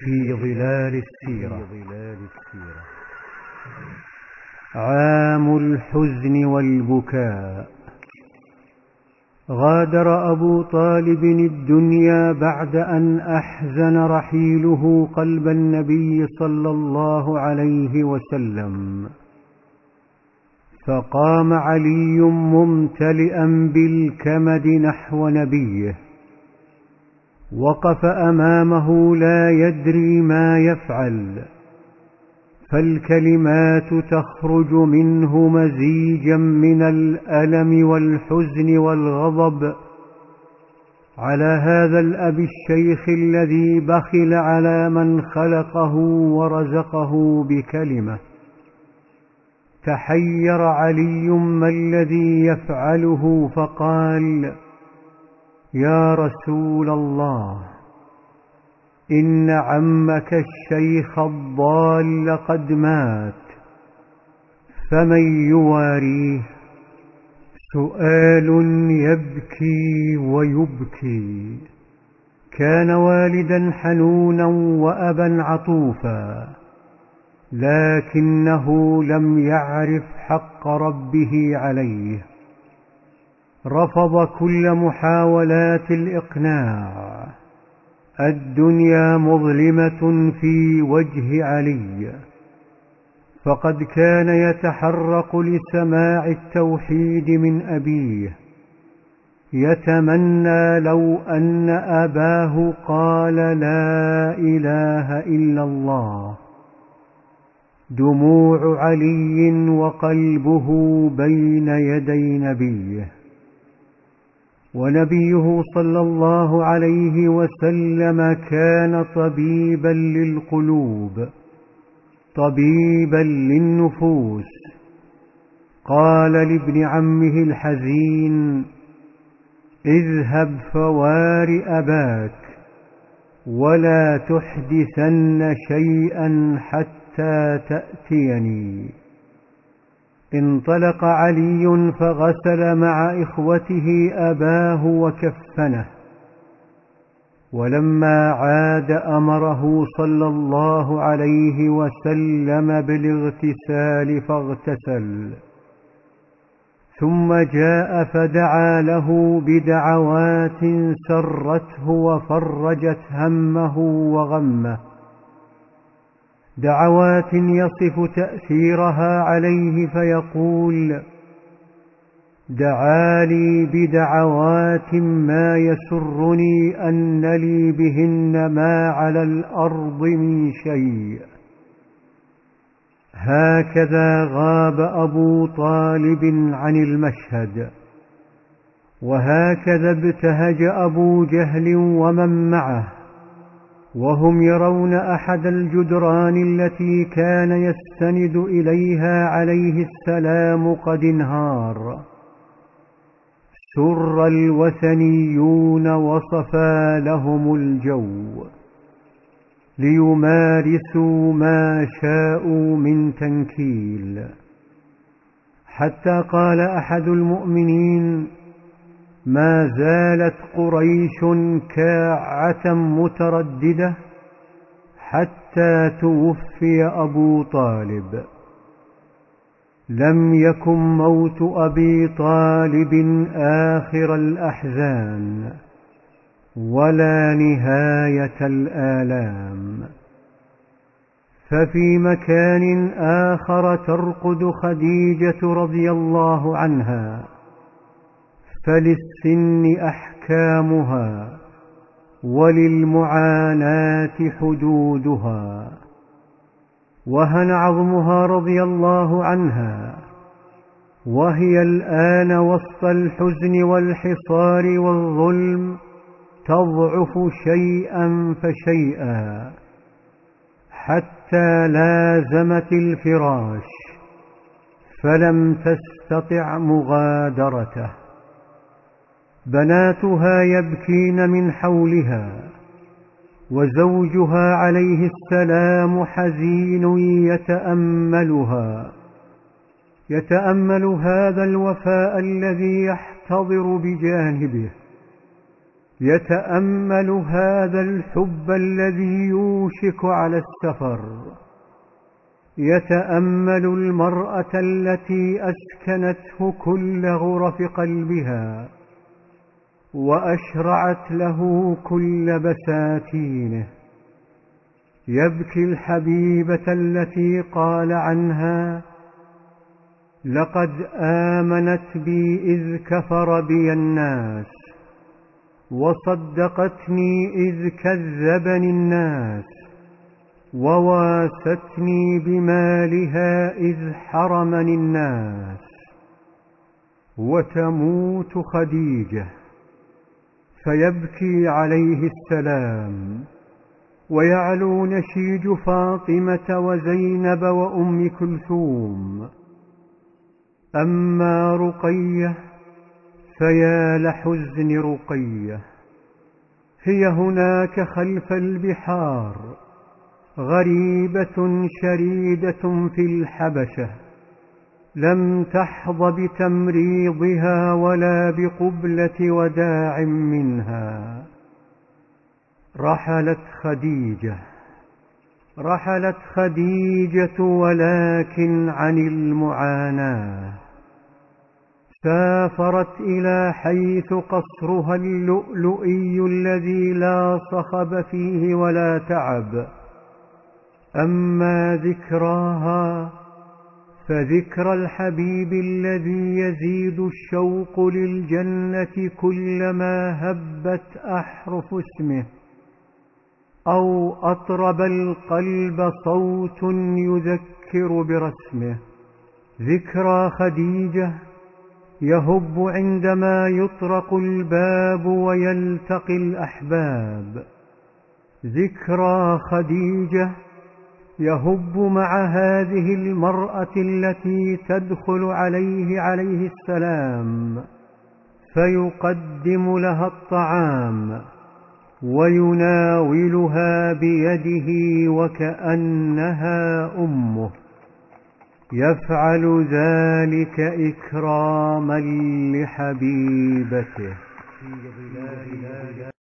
في ظلال السيرة. عام الحزن والبكاء. غادر أبو طالب الدنيا بعد أن أحزن رحيله قلب النبي صلى الله عليه وسلم، فقام علي ممتلئا بالكمد نحو نبيه، وقف أمامه لا يدري ما يفعل، فالكلمات تخرج منه مزيجا من الألم والحزن والغضب على هذا الأب الشيخ الذي بخل على من خلقه ورزقه بكلمة. تحير علي ما الذي يفعله، فقال: يا رسول الله، إن عمك الشيخ الضال قد مات، فمن يواريه؟ سؤال يبكي ويبكي. كان والدا حنونا وأبا عطوفا، لكنه لم يعرف حق ربه عليه، رفض كل محاولات الإقناع. الدنيا مظلمة في وجه علي، فقد كان يتحرق لسماع التوحيد من أبيه، يتمنى لو أن أباه قال لا إله إلا الله. دموع علي وقلبه بين يدي نبيه، ونبيه صلى الله عليه وسلم كان طبيبا للقلوب، طبيبا للنفوس. قال لابن عمه الحزين: اذهب فوار أباك، ولا تحدثن شيئا حتى تأتيني. انطلق علي فغسل مع إخوته أباه وكفنه، ولما عاد أمره صلى الله عليه وسلم بالاغتسال فاغتسل، ثم جاء فدعا له بدعوات سرته وفرجت همه وغمه، دعوات يصف تأثيرها عليه فيقول: دعالي بدعوات ما يسرني أن لي بهن ما على الأرض من شيء. هكذا غاب أبو طالب عن المشهد، وهكذا ابتهج أبو جهل ومن معه، وهم يرون أحد الجدران التي كان يستند إليها عليه السلام قد انهار. سر الوثنيون وصفى لهم الجو، ليمارسوا ما شاءوا من تنكيل، حتى قال أحد المؤمنين: ما زالت قريش كاعة مترددة حتى توفي أبو طالب. لم يكن موت أبي طالب آخر الأحزان ولا نهاية الآلام. ففي مكان آخر ترقد خديجة رضي الله عنها، فللسن أحكامها وللمعاناة حدودها. وهن عظمها رضي الله عنها، وهي الآن وسط الحزن والحصار والظلم تضعف شيئا فشيئا، حتى لازمت الفراش فلم تستطع مغادرته. بناتها يبكين من حولها، وزوجها عليه السلام حزين يتأمل هذا الوفاء الذي يحتضر بجانبه، يتأمل هذا الحب الذي يوشك على السفر، يتأمل المرأة التي أسكنته كل غرف قلبها وأشرعت له كل بساتينه، يبكي الحبيبة التي قال عنها: لقد آمنت بي إذ كفر بي الناس، وصدقتني إذ كذبني الناس، وواستني بمالها إذ حرمني الناس. وتموت خديجة فيبكي عليه السلام، ويعلو نشيج فاطمة وزينب وأم كلثوم. أما رقية فيا لحزن رقية، هي هناك خلف البحار، غريبة شريدة في الحبشة، لم تحظ بتمريضها ولا بقبلة وداع منها. رحلت خديجة ولكن عن المعاناة، سافرت إلى حيث قصرها اللؤلؤي الذي لا صخب فيه ولا تعب. أما ذكراها فذكر الحبيب الذي يزيد الشوق للجنة كلما هبت أحرف اسمه، أو أطرب القلب صوت يذكر برسمه. ذكرى خديجة يهب عندما يطرق الباب ويلتقي الأحباب. ذكرى خديجة يهب مع هذه المرأة التي تدخل عليه السلام، فيقدم لها الطعام ويناولها بيده وكأنها أمه، يفعل ذلك إكراما لحبيبته.